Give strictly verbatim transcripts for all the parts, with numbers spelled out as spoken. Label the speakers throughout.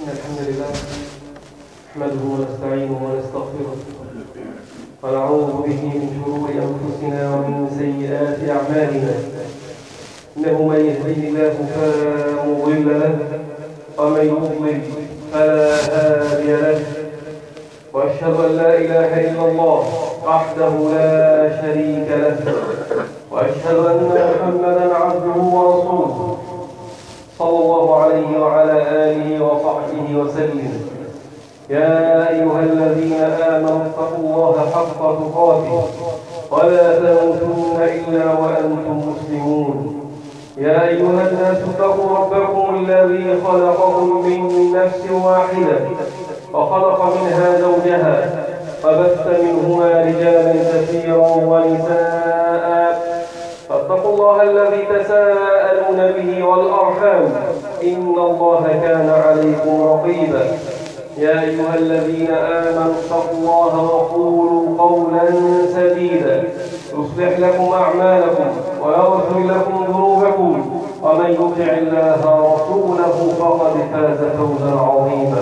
Speaker 1: الحمد لله نحمده ونستعينه ونستغفره ونعوذ به من شرور أنفسنا ومن سيئات أعمالنا. إنه من يهده الله فلا مضل له ومن يضلل فلا هادي له، وأشهد أن لا إله إلا الله وحده لا شريك له، وأشهد أن محمدا عبده ورسوله صلى الله عليه وعلى آله وصحبه وسلم. يا أيها الذين آمنوا اتقوا الله حق تقاته ولا تموتن إلا وأنتم مسلمون. يا أيها الناس اتقوا ربكم الذي خلقكم من نفس واحدة وخلق منها زوجها وبث منهما رجالا كثيرا ونساء، فاتقوا الله الذي تساءلون به والأرحام إن الله كان عليكم رقيبا. يا أيها الذين آمنوا اتقوا الله وقولوا قولا سديدا يصلح لكم أعمالكم ويغفر لكم ذنوبكم، ومن يطع الله ورسوله فقد فاز فوزا عظيما.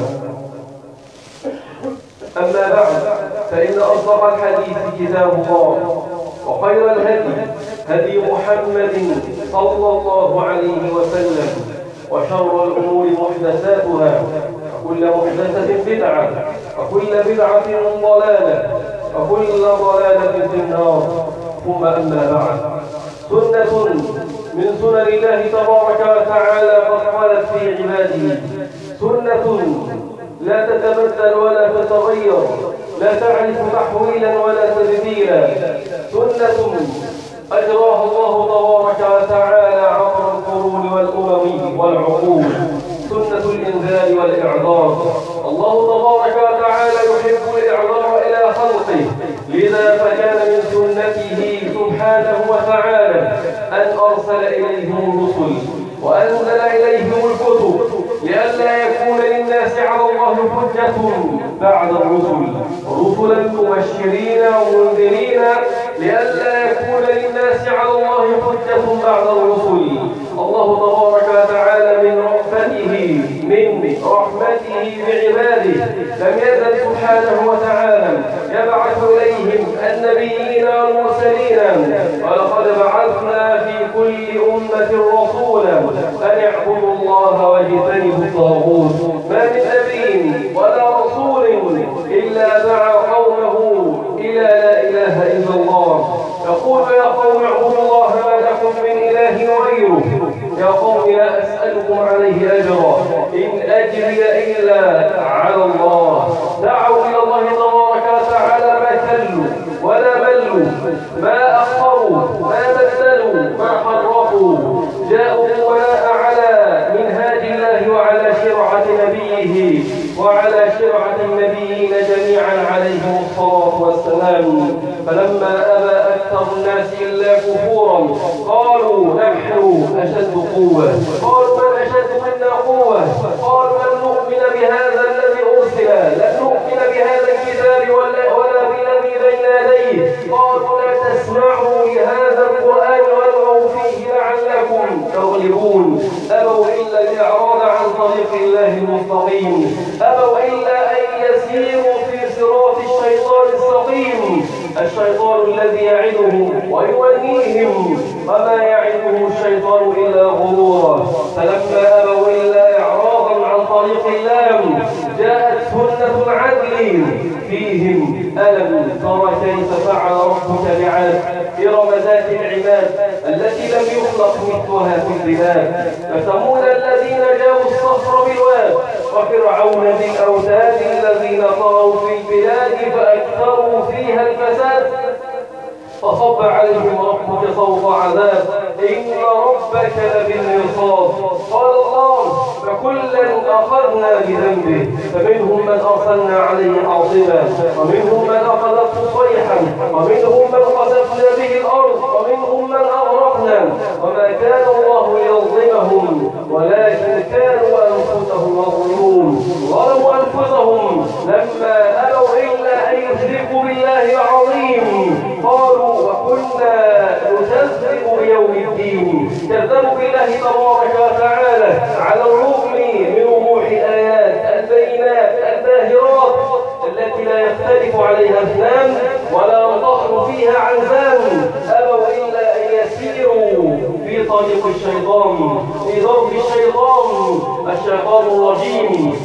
Speaker 1: أما بعد، فإن أصدق الحديث كتاب الله، وخير الهدي هدي محمد صلى الله عليه وسلم، وشر الأمور محدثاتها، وكل محدثة بدعة، وكل بدعة ضلالة، وكل ضلالة في النار. ثم أما بعد، سنة من سنن الله تبارك وتعالى قد قالت في عباده، سنة لا تتبدل ولا تتغير، لا تعرف تحويلا ولا تبديلا، سنة أجراها الله تبارك وتعالى عبر القرون والأمم والعقول، سنة الإنذار والإعذار. الله تبارك وتعالى يحب الإعذار إلى خلقه، لذا فكان من سنته سبحانه وتعالى أن أرسل إليهم الرسل وأنزل إليهم الكتب، لئلا يكون للناس على الله حجة بعد الرسل، رسلا مبشرين ومنذرين، لئلا يكون للناس على الله حجة بعد الرسل. الله تبارك وتعالى من رحمته من رحمته بعباده لم يزل سبحانه وتعالى يبعث إليهم النبيين والمرسلين، ولقد بعثنا في كل أمة رسولا أن اعبدوا الله واجتنبوا الطاغوت. ما من نبي ولا رسول إلا دعا قومه إلى لا إله إلا الله، يقول يا قوم اعبدوا الله ما لكم من إله غيره، يا قوم لا أسألكم عليه أجرا إن أجري إلا على الله. دعوا إلى الله تبارك وتعالى ما كلوا ولا ملوا، ما أخروا ما بدلوا ما حرفوا، جاءوا بناء على منهاج الله وعلى شرعة نبيه وعلى شرعة النبيين جميعا عليهم الصلاة والسلام. فلما أبى أكثر الناس إلا كفورا قالوا نحن أشد قوة، قالوا من أشد منا قوة، قالوا لن نؤمن بهذا الذي أرسل، لن نؤمن بهذا الكتاب ولا, ولا بالذي بين يديه، قالوا لا تسمعوا لهذا القرآن والغوا فيه لعلكم تغلبون. أبوا إلا الإعراض عن طريق الله المستقيم، أبوا إلا أن يسيروا في صراط الشيطان السقيم، الشيطان الذي يعدهم ويوليهم وما يعدهم الشيطان إلا غرورا. فلما أبوا إلا إعراضا عن طريق الله جاءت سنة العدل فيهم. ألم ترى كيف فعل ربك بعاد إرم ذات العماد التي لم يخلق مثلها في البلاد، فثمود الذين جابوا الصخر بالواد، وفرعون بالأوتاد الذين طغوا في البلاد فأكثروا فيها الفساد، فصب عليهم ربك صوت عذاب إن ربك لبالمرصاد. قال الله فكلا أخذنا بذنبه، فمنهم من أرسلنا عليه عاصفا، ومنهم من أخذته صيحا، ومنهم من خسفنا به الأرض، ومنهم من أغرقنا، وما كان الله ليظلمهم ولكن كانوا أنفسهم يظلمون. ظلموا أنفسهم لما أبوا إلا أن يشركوا بالله العظيم، قالوا وكنا نكذب بيوم الدين، كذبوا بالله تبارك وتعالى على الرغم من وضوح الآيات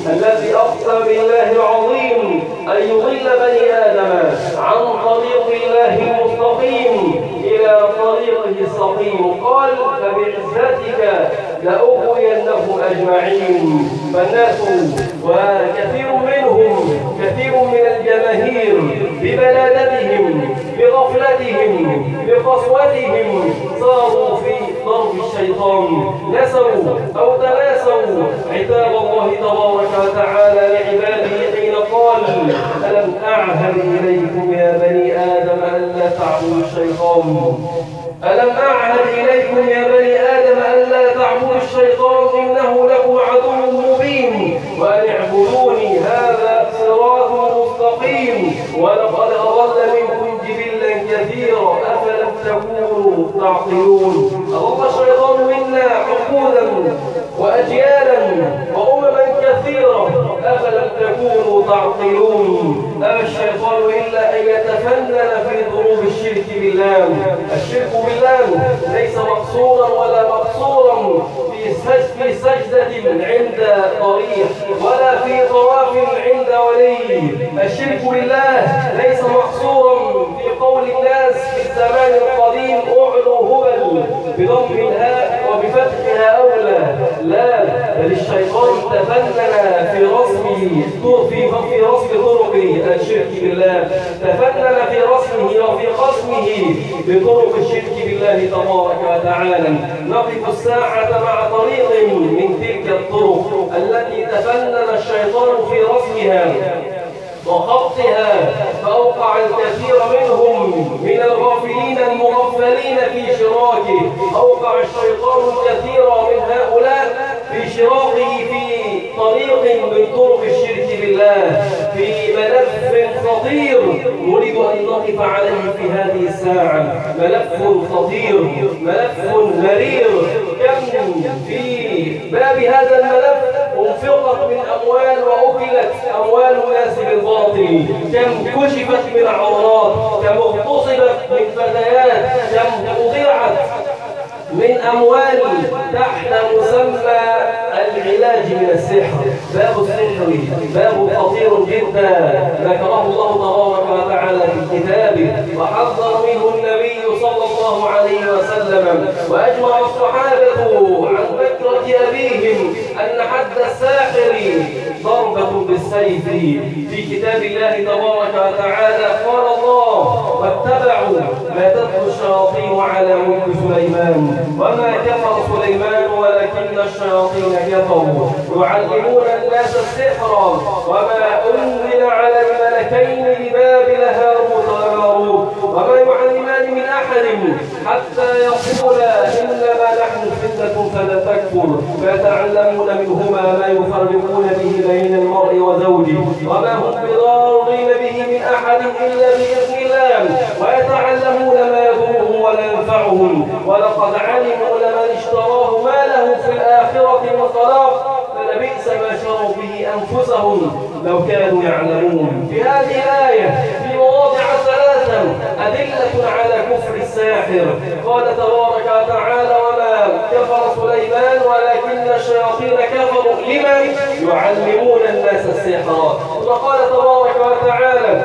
Speaker 1: الذي أقسم بالله العظيم أن يضل بني آدم عن طريق الله المستقيم إلى طريقه السقيم. قال فبعزتك لأغوينهم أجمعين. فالناس وكثير منهم كثير من الجماهير ببلادتهم بغفلتهم بقسوتهم صاروا في ضرب الشيطان، نسوا أو تناسوا عتاب الله تبارك وتعالى لعباده حين قال ألم أعهد إليكم يا بني آدم ألا تعبدوا الشيطان ألم أعهد إليكم يا بني آدم ألا تعبدوا الشيطان إنه لكم عدو مبين وأن اعبدوني هذا صراط مستقيم ولقد أضل منكم جبلا كثيرا أفلم تكونوا تعقلون. أضل الشيطان منا عقودا وأجيالا وأمما كثيرة أفلم تكونوا تعقلون. أما الشيطان إلا أن يتفنن في ضروب الشرك بالله. الشرك بالله ليس مقصورا ولا مقصورا في سجدة عند ضريح ولا في طواف عند ولي. الشرك بالله ليس مقصورا في قول الناس في الزمان القديم أعلو هبل بضم الهاء وبفتحها أولى، لا، بل الشيطان تفنن في رسمه في في رسم طرق الشرك بالله، تفنن في رسمه وفي قسمه بطرق الشرك بالله تبارك وتعالى. نقف الساعة مع طريق من تلك الطرق التي تفنن الشيطان في رسمها وخطها فأوقع الكثير منهم من الغافلين المغفلين في شراكه. أوقع الشيطان الكثير من هؤلاء في شراكه في طريق من طرق الشرك بالله، في ملف خطير نريد أن نقف عليه في هذه الساعة. ملف خطير، ملف مرير. كم في باب هذا الملف انفقت من أموال وأكلت أموال الناس بالباطل، كم كشفت من عورات، كم اغتصبت من فتيات، كم أضيعت من أموال تحت مسمى العلاج من السحر. باب السحر باب خطير جدا ذكره الله تبارك وتعالى في كتابه وحذر منه النبي صلى الله عليه وسلم، وأجمع الصحابة عن فكرة أبيهم أن حد الساحر ضربة بالسيف. في كتاب الله تبارك وتعالى قال الله واتبعوا ما تتلو الشياطين على ملك سليمان وما كفر سليمان ولكن الشياطين كفروا يعلمون الناس السحر وما أنزل على الملكين ببابل هاروت وماروت وما يعلمان من أحد حتى يقولا إنما نحن فتنة فلا تكفر فيتعلمون منهما ما يفرقون به بين المرء وزوجه وما هم بضارين به من أحد إلا بإذن الله ويتعلمون ما يضرهم ولا ينفعهم ولقد علموا لمن اشتراه ما له في الآخرة من خلاق فلبئس ما شروا به أنفسهم لو كانوا يعلمون. في هذه الآية في مواضع ثلاثة أدلة على كفر الساحر. قال تبارك وتعالى وما كفر سليمان ولكن الشياطين كفروا لمن يعلمون الناس السحر. وقال تبارك وتعالى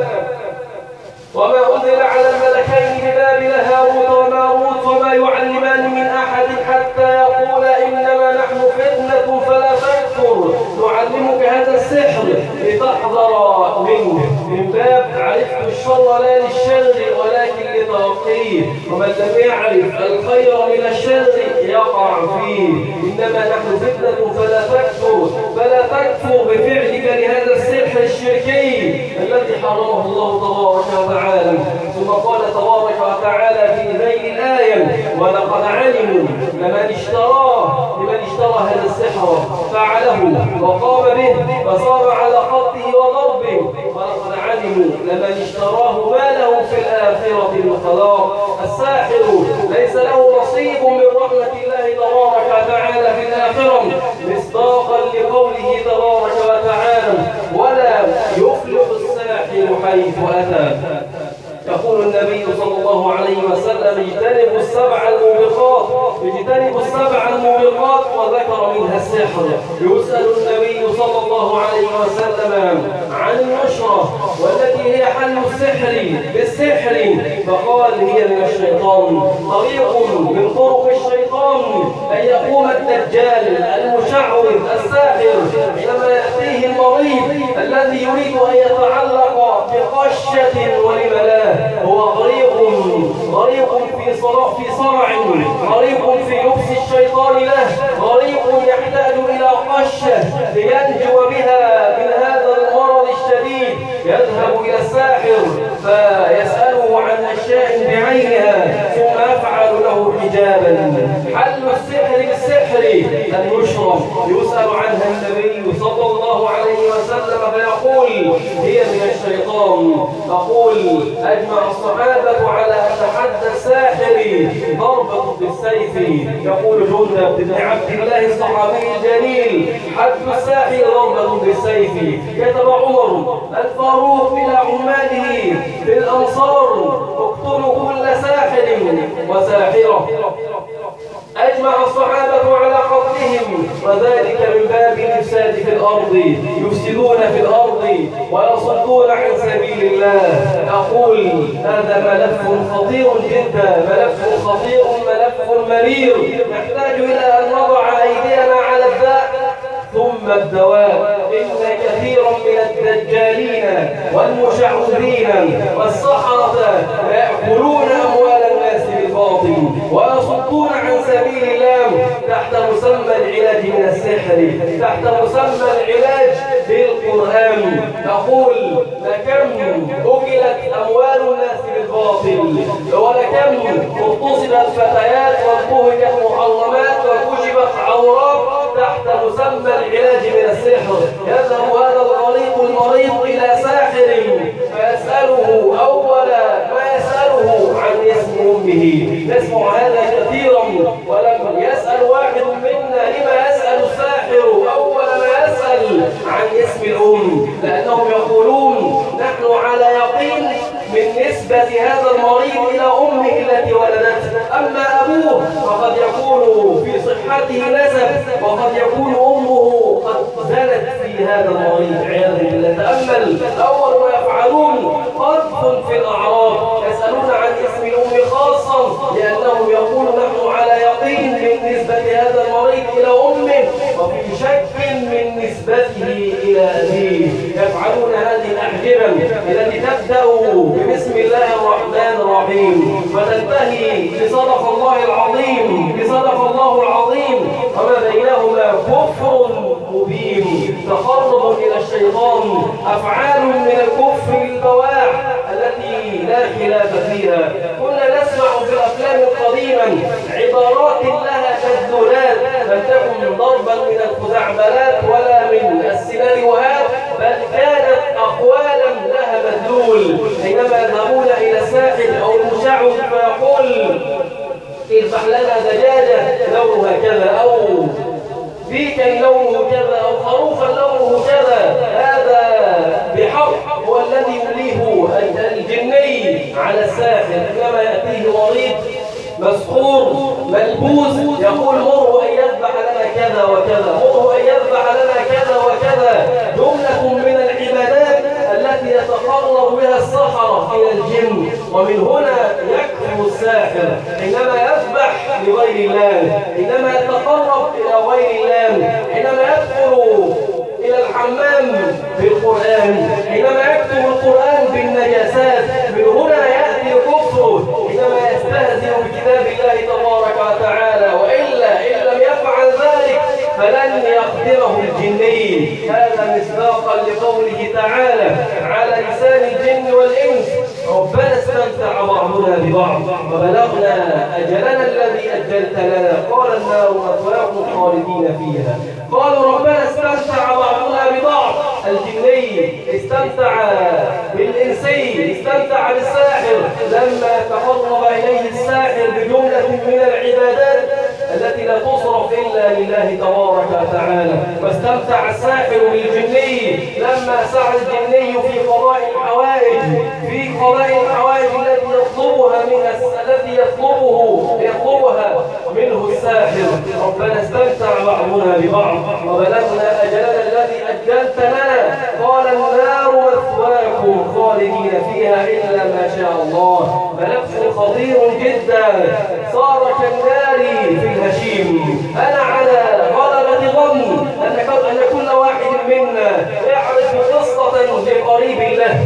Speaker 1: وما أنزل على الملكين ببابل هاروت وماروت وما يعلمان من أحد حتى يقولا إنما نحن فتنة فلا تكفر نعلمك هذا السحر لتحذر منه من باب عرفت الشر لا للشر ولكن لتوقيه ومن لم يعرف الخير من الشر يقع فيه. إنما نحن فتنة فلا تكفر فلا تكفر بفعلك لهذا السحر الشركي الذي حرمه الله تبارك وتعالى. ثم قال تبارك وتعالى في ذيل الآية ولقد علموا لمن اشتراه لمن اشترى هذا السحر فعله وقام به فصار على خطه وضربه ولقد علموا لمن اشتراه ما له في الآخرة من خلاق. الساحر ليس له نصيب من رحمة الله تبارك وتعالى في الآخرة مصداقا لقوله تبارك وتعالى ولا يفلح الساحر حيث أتى. يقول النبي صلى الله عليه وسلم اجتنبوا السبع الموبقات اجتنبوا السبع الموبقات وذكر منها السحر. يسأل النبي صلى الله عليه وسلم عن النشرة والتي هي حل السحر بالسحر، فقال هي من الشيطان. طريق من طرق الشيطان أن يقوم الدجال المشعوذ الساحر حينما يأتيه المريض الذي يريد أن يتعلق بقشة ولم لا، هو غريق غريق في صرع في صرع غريق في لبس الشيطان له، غريق يحتاج إلى قشة لينجو بها من هذا المرض الشديد. يذهب إلى الساحر فيسأله عن أشياء بعينها ثم يفعل له حجابا. حل السحر بالسحر النشرة يسأل عنها النبي صلى الله عليه وسلم فيقول هي من الشيطان. نقول أجمع الصحابة على أن حد الساحر ضربة بالسيف. يقول جندب بن عبد الله الصحابي الجليل حد الساحر ضربة بالسيف. كتب عمر الفاروق إلى عماله بالأنصار اقتلوا كل ساحر وساحرة. أجمع الصحابة على قتلهم وذلك من باب الإفساد في الأرض، يفسدون في الأرض ويصدون عن سبيل الله. أقول هذا ملف خطير جدا، ملف خطير ملف مرير نحتاج إلى أن نضع أيدينا على الداء ثم الدواء. إن كثيرا من الدجالين والمشعوذين والسحرة يأكلون أموال الناس بالباطل ويصدون عن سبيل الله تحت مسمى العلاج من السحر، تحت مسمى العلاج بالقرآن. نقول لكم أكلت أموال الناس بالباطل ولكم اغتصبت فتيات وانتهكت محرمات وكشفت عورات تحت مسمى العلاج من السحر. يذهب هذا الغريق المريض إلى ساحر فيسأله أول ما يسأله عن اسم أمه. نسمع هذا كثيرا ولم يسأل واحد منا لما يسأل الساحر أول ما يسأل عن اسم الأم، لأنهم يقولون نحن على يقين من نسبة هذا المريض إلى أمه التي ولدته، أما أبوه فقد يكون في صحته نسب وقد يكون أمه قد زلت في هذا المريض عياذا بالله. تأمل أول ما يفعلون قذف في الأعراض، يسألون عن اسم الأم خاصا لأنهم يقولون نحن على يقين من نسبة هذا المريض إلى أمه وفي شك من نسبته إلى أبيه. يفعلون هذه الأحجبة التي تبدأ بسم الله الرحمن الرحيم فتنتهي بصدق الله العظيم بصدق الله العظيم وما بينهما كفر مبين تقرب إلى الشيطان، أفعال من الكفر البواح التي لا خلاف فيها. كنا نسمع في الأفلام القديمة عبارات لها تبذلات لم تكن ضربا من الخزعبلات ولا من السيناريوهات، بل كانت أقوالا لها مدلول. حينما يذهبون إلى الساحر أو المشعوذ فيقول اذبح لنا دجاجة لونها كذا أو ديكا لونه كذا أو خروفا لونه كذا، هذا بحق هو الذي يمليه الجني على الساحر. إنما يأتيه مريض مسحور ملبوس يقول مره أن يذبح لنا كذا وكذا، مره أن يذبح لنا كذا وكذا، جملة من العبادات التي يتقرب بها السحرة إلى الجن. ومن هنا يكفر الساحر حينما يذبح لغير الله، حينما يتقرب إلى غير الله، حينما يدخل إلى الحمام بالقرآن، حينما يكتب القرآن بالنجاسات. من هنا يأتي كفره حينما يستهزئ بكتاب الله تبارك وتعالى، وإلا إن لم يفعل ذلك فلن يقدره الجني. هذا مصداقا لقوله تعالى على لسان الجن والإنس ربنا استمتع بعضنا ببعض وبلغنا أجلنا الذي أجلت لنا قال النار مثواكم خالدين فيها. قالوا ربنا استمتع بعضنا ببعض، الجني استمتع بالإنسي استمتع بالساحر لما تقرب إليه الساحر بجملة من العبادات التي لا تصرف إلا لله تبارك وتعالى. واستمتع الساحر بالجني لما سعى الجني في قضاء الحوائج في قضاء الحوائج التي يطلبها يطلبها من الذي يطلبه يطلبها منه الساحر. ربنا استمتع بعضنا ببعض وبلغنا أجلنا الذي أجلت لنا. قال النار مثواكم خالدين فيها إلا ما شاء الله. ملف خطير جدا صار كالنار في الهشيم. أنا على غلبة ظن أن كل واحد منا يعرف قصة لقريب له،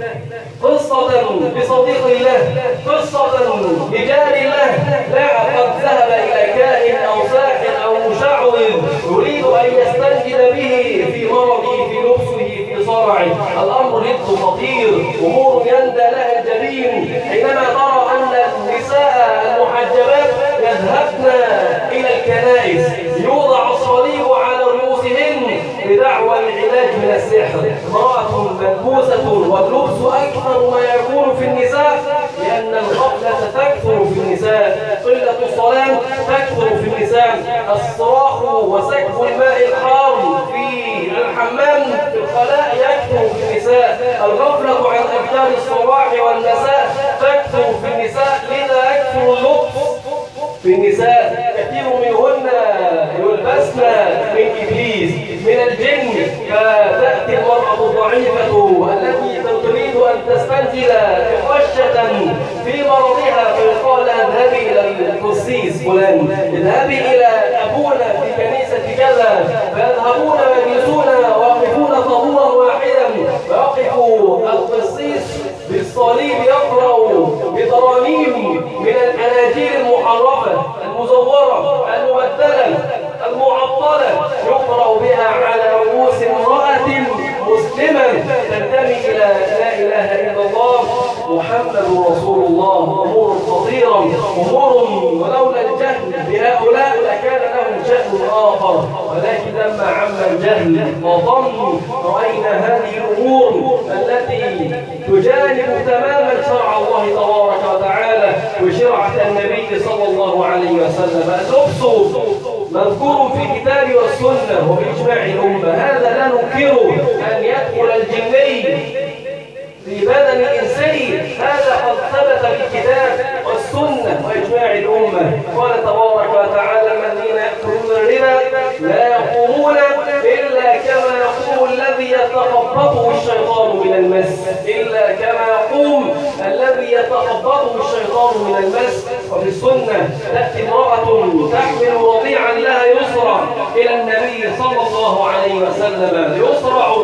Speaker 1: قصة بصديق الله، قصة بجار الله، لا قد ذهب إلى كاهن أو ساحر أو مشعوذ يريد أن يستنجد به في مرضه، في لبسه، في صرعه. الأمر جد خطير، أمور يندى لها الجبين حينما ترى أن النساء المحجبات يذهبن إلى الكنائس يوضع الصليب على رؤوسهن بدعوى العلاج من السحر. امرأة ملبوسة واللبس أكثر ما يكون في النساء لأن الغفلة تكثر في النساء، قلة الصلاة تكثر في النساء، الصراخ وسكب الماء الحار في الحمام في الخلاء يكثر في النساء، الغفلة عن أذكار الصباح والمساء تكثر في النساء، لذا يكثر اللبس في النساء. كثير منهن يلبسن من إبليس من الجن، فتأتي المرأة الضعيفة التي تريد أن تستنزل خشة في مرضها فيقال اذهبي إلى القسيس فلان، اذهبي إلى أبونا في كنيسة كذا، فيذهبون ويجلسون واقفون طابورا واحدا، فيقف القسيس بالصليب يقرأ بترانيم من الأناجيل المحرفة المزورة المبدلة المعطلة يقرأ بها على رؤوس امرأة مسلمة تنتمي إلى لا إله إلا الله محمد رسول الله. أمور خطيرة، أمور ولولا الجهل بهؤلاء لكان لهم شأن آخر، ولكن لما عم الجهل وضم رأينا هذه الأمور التي تجانب تماما شرع الله تبارك وتعالى وشرعة النبي صلى الله عليه وسلم. اللبس مذكور في الكتاب والسنة وبإجماع الأمة، هذا لا ننكره. أن يدخل الجني في بدن الإنسي هذا قد ثبت في الكتاب والسنة وإجماع الأمة. قال تبارك وتعالى الذين يأكلون الربا لا يقومون إلا كما يقوم الذي يتخبطه الشيطان من المس، إلا كما يقوم الذي يتخبطه الشيطان من المس. وفي السنة تأتي امرأة تحمل رضيعا لها يسرع إلى النبي صلى الله عليه وسلم، يسرع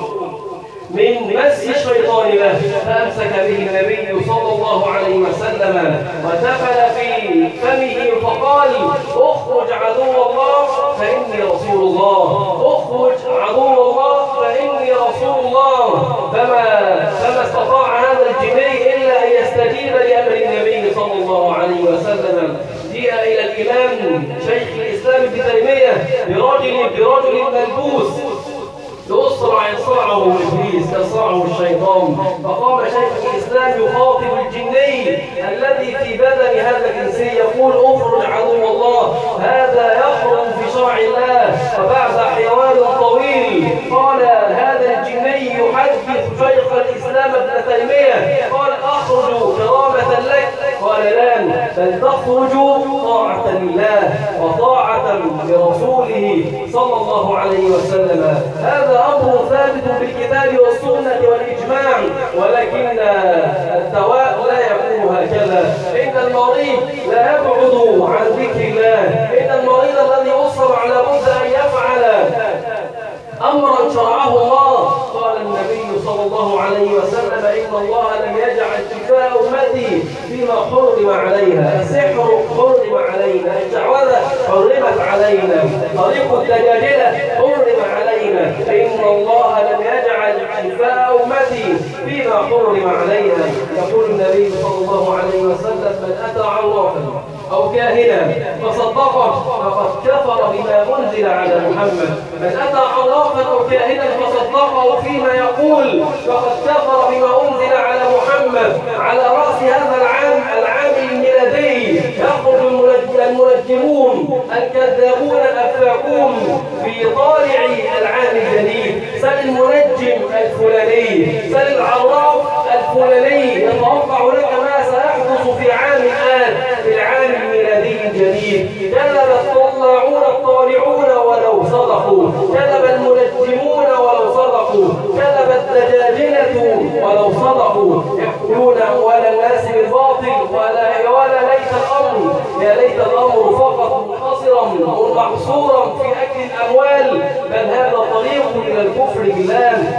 Speaker 1: من مس الشيطان له، فأمسك به النبي صلى الله عليه وسلم ودخل في فمه فقال اخرج عدو الله فإني رسول الله، اخرج عدو الله فإني رسول الله. فما, فما استطاع هذا الجني إلا أن يستجيب لأمر النبي صلى الله عليه وسلم. جيء إلى الإمام شيخ الإسلام ابن تيمية برجل برجل ملبوس يسرع يسرعه إبليس يسرعه الشيطان، فقام شيخ الإسلام يخاطب الجني الذي في بدن هذا الإنسي يقول اخرج عدو الله، هذا يخرج في شرع الله. وبعد حوار طويل قال هذا الجني يحدث شيخ الإسلام ابن تيمية قال أخرج كرامة لك، قال لا بل تخرج طاعة لله وطاعة لرسوله صلى الله عليه وسلم. هذا أمر ثابت بالكتاب والسنة والإجماع، ولكن الدواء لا يكون هكذا. إن المريض لا يبعد عن ذكر الله، إن المريض الذي يصر على بد أن يفعل أمرا شرعه الله. قال النبي صلى الله عليه وسلم إن الله لم يجعل شفاء أمتي فيما حرم عليها، السحر حرم علينا، الشعوذة حرمت علينا، طريق الدجاجلة حرم علينا، إن الله لم يجعل شفاء أمتي فيما حرم علينا. يقول النبي صلى الله عليه وسلم من أتى عرافا أو كاهنا فصدقه فقد كفر بما أنزل على محمد. من أتى عرافا أو كاهنا فصدقه فيما يقول فقد كفر بما أنزل على محمد. على رأس هذا العام العام الميلادي يخرج المنجمون الكذابون الأفاكون في طالع العام الجديد. سل المنجم الفلاني، سل العراف الفلاني يتوقع لك ما سيحدث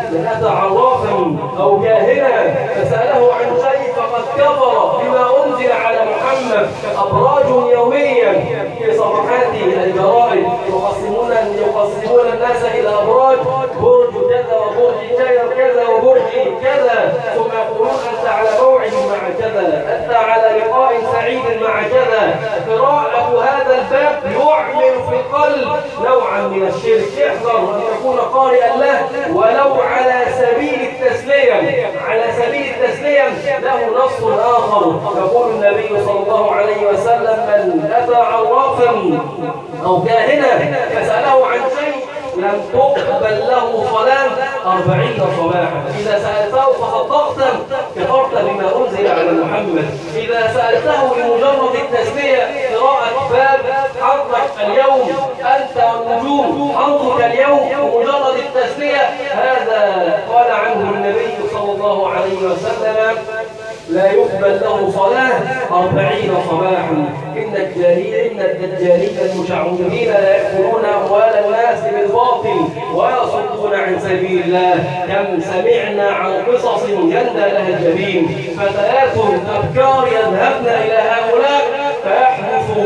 Speaker 1: من أتى عرافا أو كاهنا فسأله عن شيء فقد كفر بما أنزل على محمد. أبراج يوميا في صفحات الجرائد يقسمون يقسمون الناس إلى أبراج، برج كذا وبرج كذا وكذا وبرج كذا، ثم يقولون أنت على موعد مع كذا، أنت على لقاء سعيد مع كذا. قراءة هذا الباب يعمل في القلب نوعا من الشرك. احذر أن تكون قارئا له ولو على سبيل التسلية، على سبيل التسلية له نص آخر. يقول النبي صلى الله عليه وسلم من أتى عرافا أو كاهنا فسأله عن شيء لم تقبل له صلاة أربعين صباحا. إذا سألته فصدقت كفرت بما أنزل على محمد. إذا سألته لمجرد التسلية قراءة باب حظك اليوم أنت والنجوم حظك اليوم بمجرد التسلية، هذا قال عنه النبي صلى الله عليه وسلم لا يقبل له صلاة أربعين صباحا. إن الجاهلين إن الدجالين المشعوذين لا يأكلون أموال الناس بالباطل ويصدون عن سبيل الله. كم سمعنا عن قصص يندى لها الجبين، فتيات أبكار يذهبن إلى هؤلاء فيحدث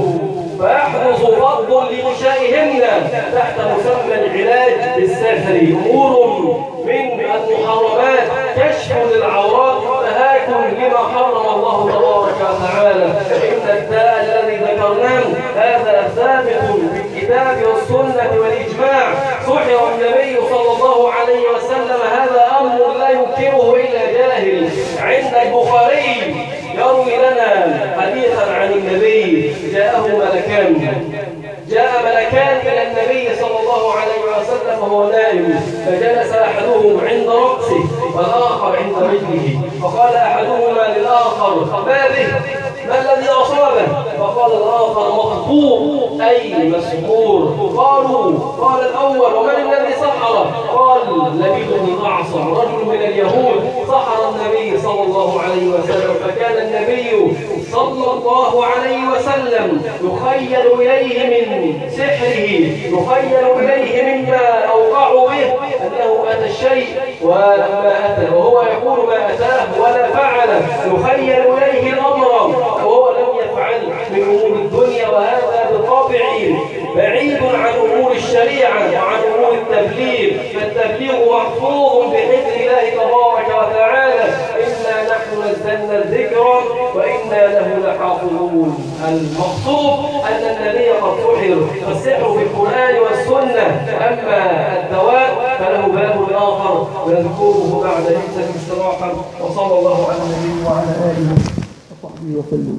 Speaker 1: فيحدث فض لنسائهن تحت مسمى العلاج بالسحر. أمور من المحرمات كشف للعورات وتهاكم لما حرم الله تبارك وتعالى. إن الداء الذي ذكرناه هذا ثابت بالكتاب والسنة والإجماع. سحر النبي صلى الله عليه وسلم، هذا أمر لا ينكره إلا جاهل. عند البخاري يروي لنا حديثا عن النبي جاءه ملكان جاء ملكان إلى النبي صلى الله عليه وسلم وهو نائم، فجلس أحدهم عند رأسه والآخر عند رجله، فقال أحدهما للآخر ما به؟ ما الذي أصابه؟ فقال الآخر مخطوط أي مسحور. قالوا قال الأول ومن الذي سحره؟ قال لبيد بن أعصم رجل من اليهود سحر النبي صلى الله عليه وسلم. فكان النبي صلى الله عليه وسلم يخيل إليه من سحره، يخيل إليه مما أوقعوا به أنه أتى الشيء ولما أتى وهو يقول ما أتاه ولا فعل. يخيل إليه الأمر وهو لم يفعل من أمور الدنيا، وهذا بالطبع بعيد عن أمور الشريعة وعن أمور التبليغ. فالتبليغ محفوظ بحفظ الله تبارك وتعالى. إنا نحن نزلنا الذكر وإنا له لحافظون. المقصود أن النبي قد سحر، والسحر في القرآن والسنة. أما الدواء فله باب آخر نذكره بعد جلسة الاستراحة. وصلى الله على النبي وعلى آله وصحبه وسلم.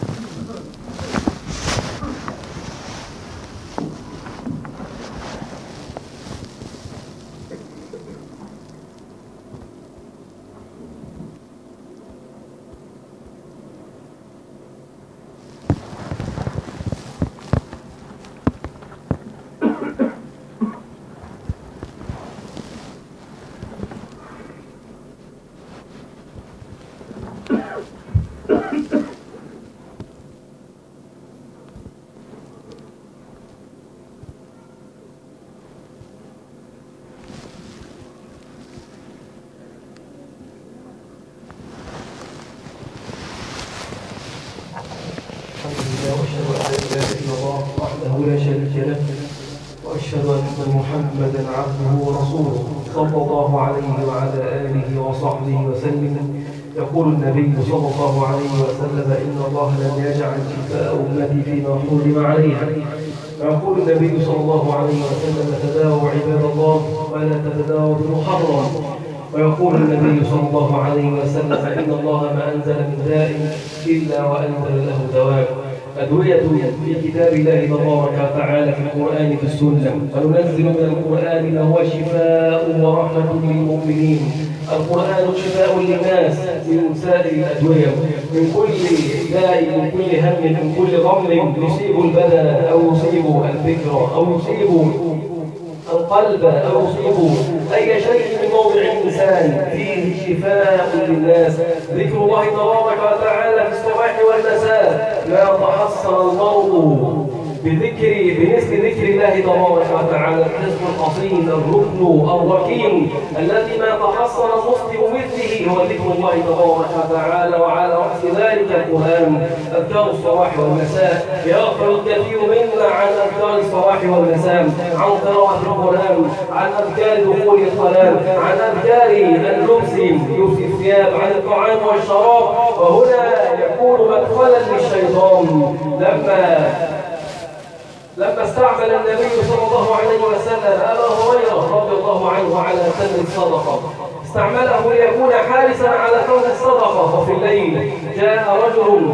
Speaker 1: وأشهد أن محمدا عبده ورسوله صلى الله عليه وعلى آله وصحبه وسلم. يقول النبي صلى الله عليه وسلم إن الله لم يجعل شفاء أمتي فيما حرم عليها. ويقول النبي صلى الله عليه وسلم تداووا عباد الله ولا تتداووا بالمحرم. ويقول النبي صلى الله عليه وسلم إن الله ما أنزل من داء إلا وأنزل له دواء. أدوية في كتاب الله تبارك وتعالى في القرآن في السنة. وننزل من القرآن ما هو شفاء ورحمة للمؤمنين. القرآن شفاء للناس من سائر الأدوية، من كل داء، من كل هم، من كل غم يصيب البدن أو يصيب الفكر أو يصيب القلب أو يصيب أي شيء من موضع الإنسان، فيه شفاء للناس. ذكر الله تبارك وتعالى في الصباح والمساء. لا تحصن المرء بذكر بمثل ذكر الله تبارك وتعالى، الحزب الأصيل الركن الركين الذي ما تحصن المسلم مثله هو ذكر الله تبارك وتعالى، وعلى رأس ذلك القرآن. أذكار الصباح والمساء يغفل الكثير منا عن أذكار الصباح والمساء، عن قراءة القرآن، عن أذكار دخول الصلاة، عن أذكار اللبس لبس الثياب، عن الطعام والشراب. وهنا يكون مدخلا للشيطان لما لما استعمل النبي صلى الله عليه وسلم أبا هريرة رضي الله عنه على تمر الصدقة، استعمله ليكون حارسا على كون الصدقة. وفي الليل جاء رجل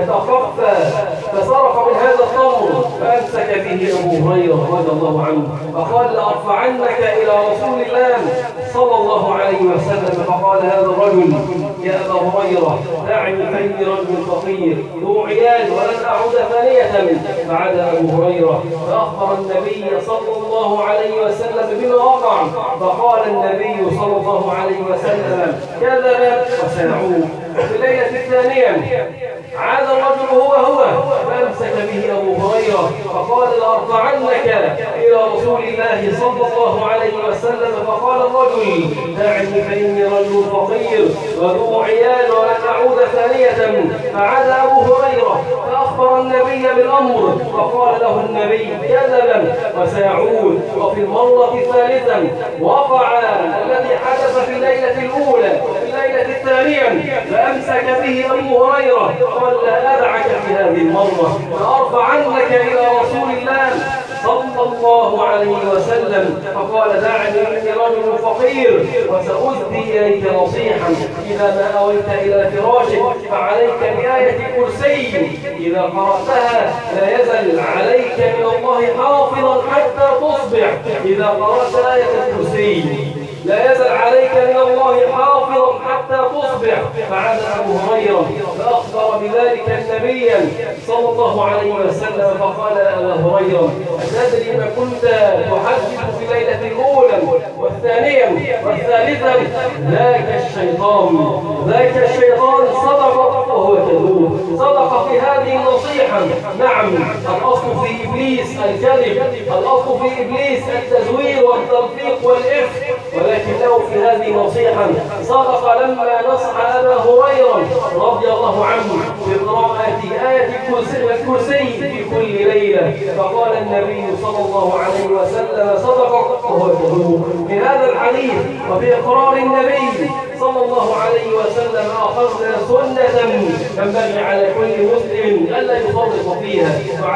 Speaker 1: يتخفى فسرق من هذا التمر فأمسك به أبو هريرة رضي الله عنه فقال لأرفعنك إلى رسول الله صلى الله عليه وسلم. فقال هذا الرجل يا أبا هريرة دعني فإني رجل فقير ذو عيال ولن أعود ثانية منه. فعاد أبو هريرة فأخبر النبي صلى الله عليه وسلم بما وقع. فقال النبي صلى الله عليه وسلم كذب وسيعود. في الليلة الثانية عاد الرجل هو هو فأمسك به أبو هريرة فقال لأرفعنك إلى رسول الله صلى الله عليه وسلم. فقال الرجل دعني فإني رجل فقير وذو عيال ولن أعود ثانية. فعاد أبو هريرة فأخبر النبي بالأمر فقال له النبي كذبا وسيعود. وفي المرة الثالثة وقع الذي حدث في الليلة الأولى في الليلة الثانية فأمسك به أبو هريرة قال لا أدعك في هذه المرة لأرفعنك إلى رسول الله صلى الله عليه وسلم. فقال دعني إني رجل فقير وسأهدي إليك نصيحا إذا ما أويت إلى فراشك فعليك بآية الكرسي إذا قرأتها لا يزل عليك من الله حافظا حتى تصبح. إذا قرأت آية الكرسي لا يزل عليك من الله حافظا حتى تصبح. فعاد أبو هريرة فأخبر بذلك النبي صلى الله عليه وسلم. فقال أبو هريرة أتدري ما كنت تحدث في الليلة الأولى والثانية والثالثة؟ ذاك الشيطان ذاك الشيطان صدق وهو كذوب، صدق في هذه النصيحة. نعم الأصل في إبليس الكذب، الأصل في إبليس التزوير والتلفيق والإفك، ولكنه في هذه النصيحة صدق لما نصح أبا هريرة رضي الله عنه بقراءة آية الكرسي في كل ليلة. فقال النبي صلى الله عليه وسلم صدق وهو كذوب. في هذا الحديث وفي إقرار النبي صلى الله عليه وسلم أخذنا سنة ينبغي على كل مسلم ألا يفرط فيها،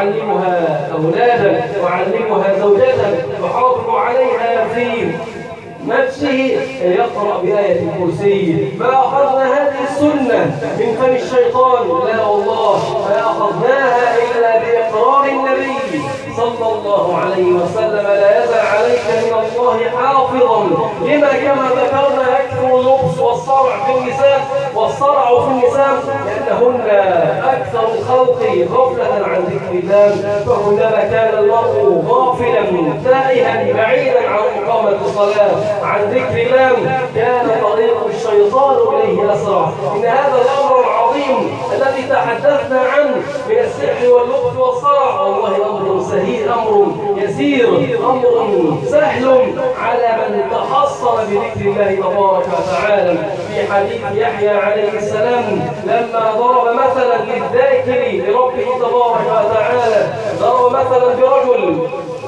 Speaker 1: وعلمها أولادا وعلمها زوجته وحافظوا عليها في نفسه يقرأ بآية الكرسي. ما أخذنا هذه السنة من فم الشيطان، لا والله ما أخذناها إلا بإقرار النبي صلى الله عليه وسلم. لا يزال عليك من الله حافظا لما كما ذكرنا أكثر اللبس والصرع في النساء والصرع في النساء لأنهن أكثر الخلق غفلة عن ذكر الله. فكلما كان المرء غافلا تائها بعيدا عن إقامة الصلاة عن ذكر الله كان طريق الشيطان إليه أسرع. إن هذا الأمر العظيم الذي تحدثنا عنه من السحر واللبس والصرع والله أمر سهيل، أمر يسير، أمر سهل على من تحصن بذكر الله تبارك وتعالى. في حديث يحيى عليه السلام لما ضرب مثلا للذاكر لربه تبارك وتعالى ضرب مثلا برجل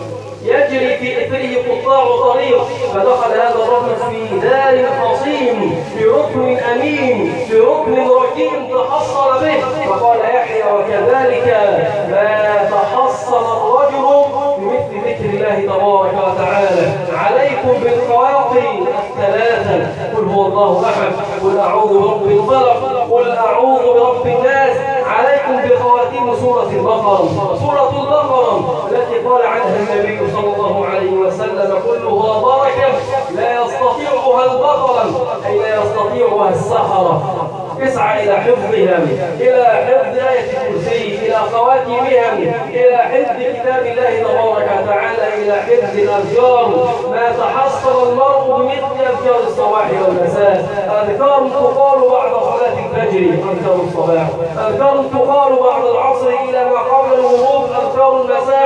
Speaker 1: يجري في إثره قطاع طريق، فدخل هذا الرجل في دار حصين في ركن أمين في ركن ركين تحصن به. فقال يحيى وكذلك ما تحصن الرجل بمثل ذكر الله تبارك وتعالى. عليكم بالقواطع الثلاثة قل هو الله أحد، قل أعوذ برب الفلق، قل أعوذ برب الناس. عليكم بخواتيم سورة البقرة، سورة البقرة التي قال عنها النبي صلى الله عليه وسلم كلها بركة لا يستطيعها البطل أي لا يستطيعها السحرة. اسعى إلى حفظها، إلى حفظ آية الكرسي، إلى خواتيمها، إلى حفظ كتاب الله تبارك وتعالى، إلى حفظ الأذكار. ما تحصل المرء بمثل أذكار الصباح والمساء. أذكار تقال بعد صلاة الفجر أذكار الصباح، أذكار تقال بعد العصر إلى ما قبل الغروب أذكار المساء.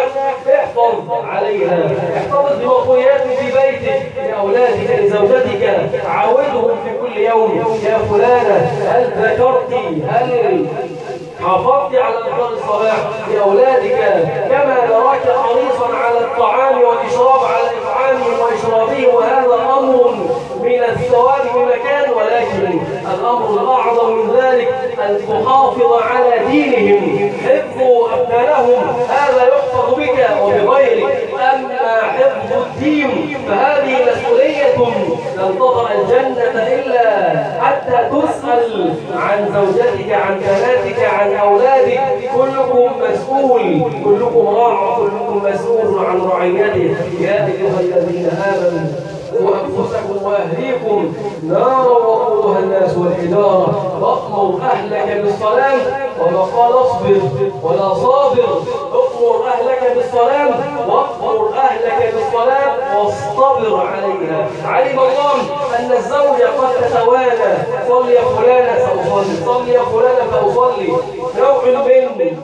Speaker 1: احفظ عليها، احتفظ بمطويات في بيتك لأولادك لزوجتك، عودهم في كل يوم يا فلانة هل ذكرت هل حافظت على أذكار الصباح لأولادك كما نراك حريصا على الطعام والإشراب على إطعامهم وإشرابهم، وهذا أمر من الثواب بمكان، ولكن الأمر الأعظم من ذلك أن تحافظ على دينهم. حفظوا أبدانهم هذا يحفظ بك وبغيرك، أما حفظ الدين فهذه مسؤولية لن تضع الجنة إلا حتى تسأل عن زوجتك عن بناتك عن أولادك، كلكم مسؤول، كلكم راع، كلكم مسؤول عن رعيته. يا أيها الذين آمنوا وأنفسكم وأهليكم نارا وقودها الناس والحجارة وأمر أهلك بالصلاة، وما قال اصبر ولا صابر، أمر أهلك بالصلاة وأمر أهلك بالصلاة واصطبر عليها. علم الله أن الزوجة قد تتوالى، صل يا فلانة سأصلي، صل يا فلانة فأصلي، نوع من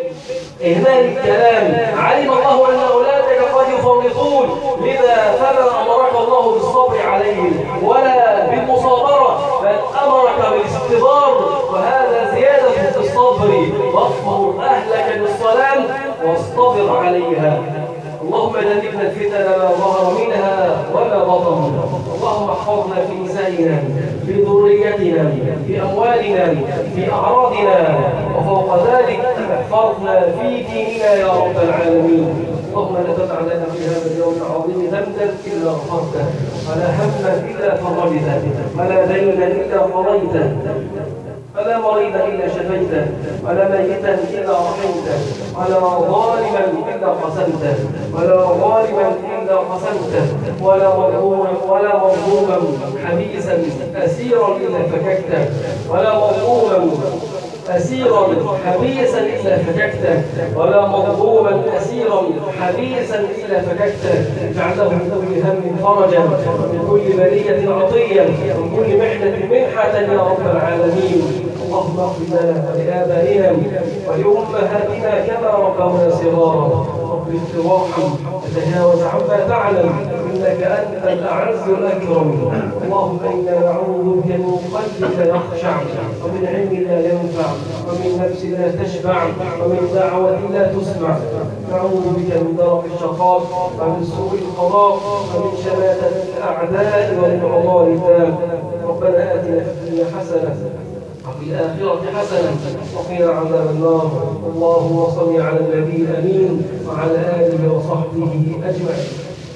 Speaker 1: إهمال الكلام. علم الله أن أولادك قد يفرطون، لذا فما أمرك الله بالصبر عليهم ولا بالمصابرة، بل أمرك بالاستبار، وهذا زيادة في الصبر. واصبر أهلك بالصلاة واصطبر عليها. اللهم جنبنا الفتن ما ظهر منها وما بطن، اللهم احفظنا في نسائنا في ذريتنا في أموالنا في أعراضنا، وفوق ذلك احفظنا في ديننا يا رب العالمين. اللهم لا تدع لنا في هذا اليوم العظيم ذنبا الا غفرته، ولا هما الا فرجته، ولا دينا الا قضيته، ولا مريضا الا شفيته، ولا ميتا الا رحمته، ولا ظالما الا قسمته، ولا ظالما الا قسمته، ولا مظلوما ولا مظلوما حبيسا اسيرا الا فككته، ولا مظلوما أسيرا حبيسا إلا فككته، ولا مظلوما أسيرا حبيسا إلا فككته. اجعله من كل هم فرجا، من كل بلية عطيا، من كل محنة منحة يا رب العالمين. اللهم اغفر لنا ولآبائنا ولأمهاتنا كما ربونا صغارا، رب اغفر وارحم وتجاوز عما تعلم، إنك أنت الأعز الأكرم. اللهم إنا نعوذ بك من قلب يخشع، ومن علم لا ينفع، ومن نفس لا تشبع، ومن دعوة لا تسمع. نعوذ بك من درك الشقاء، ومن سوء القضاء، ومن شماتة الأعداء، ومن عضال الداء. ربنا آتنا في الدنيا حسنة وفي الآخرة حسنة وقنا عذاب النار. اللهم صل على النبي الأمين وعلى آله وصحبه أجمعين.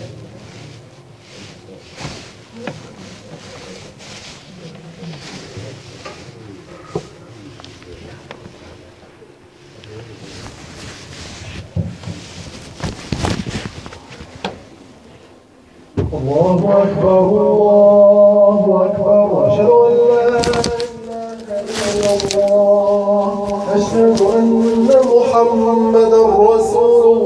Speaker 2: الله أكبر الله أكبر، أشهد أن لا إله إلا الله، أشهد أن محمدا رسول الله.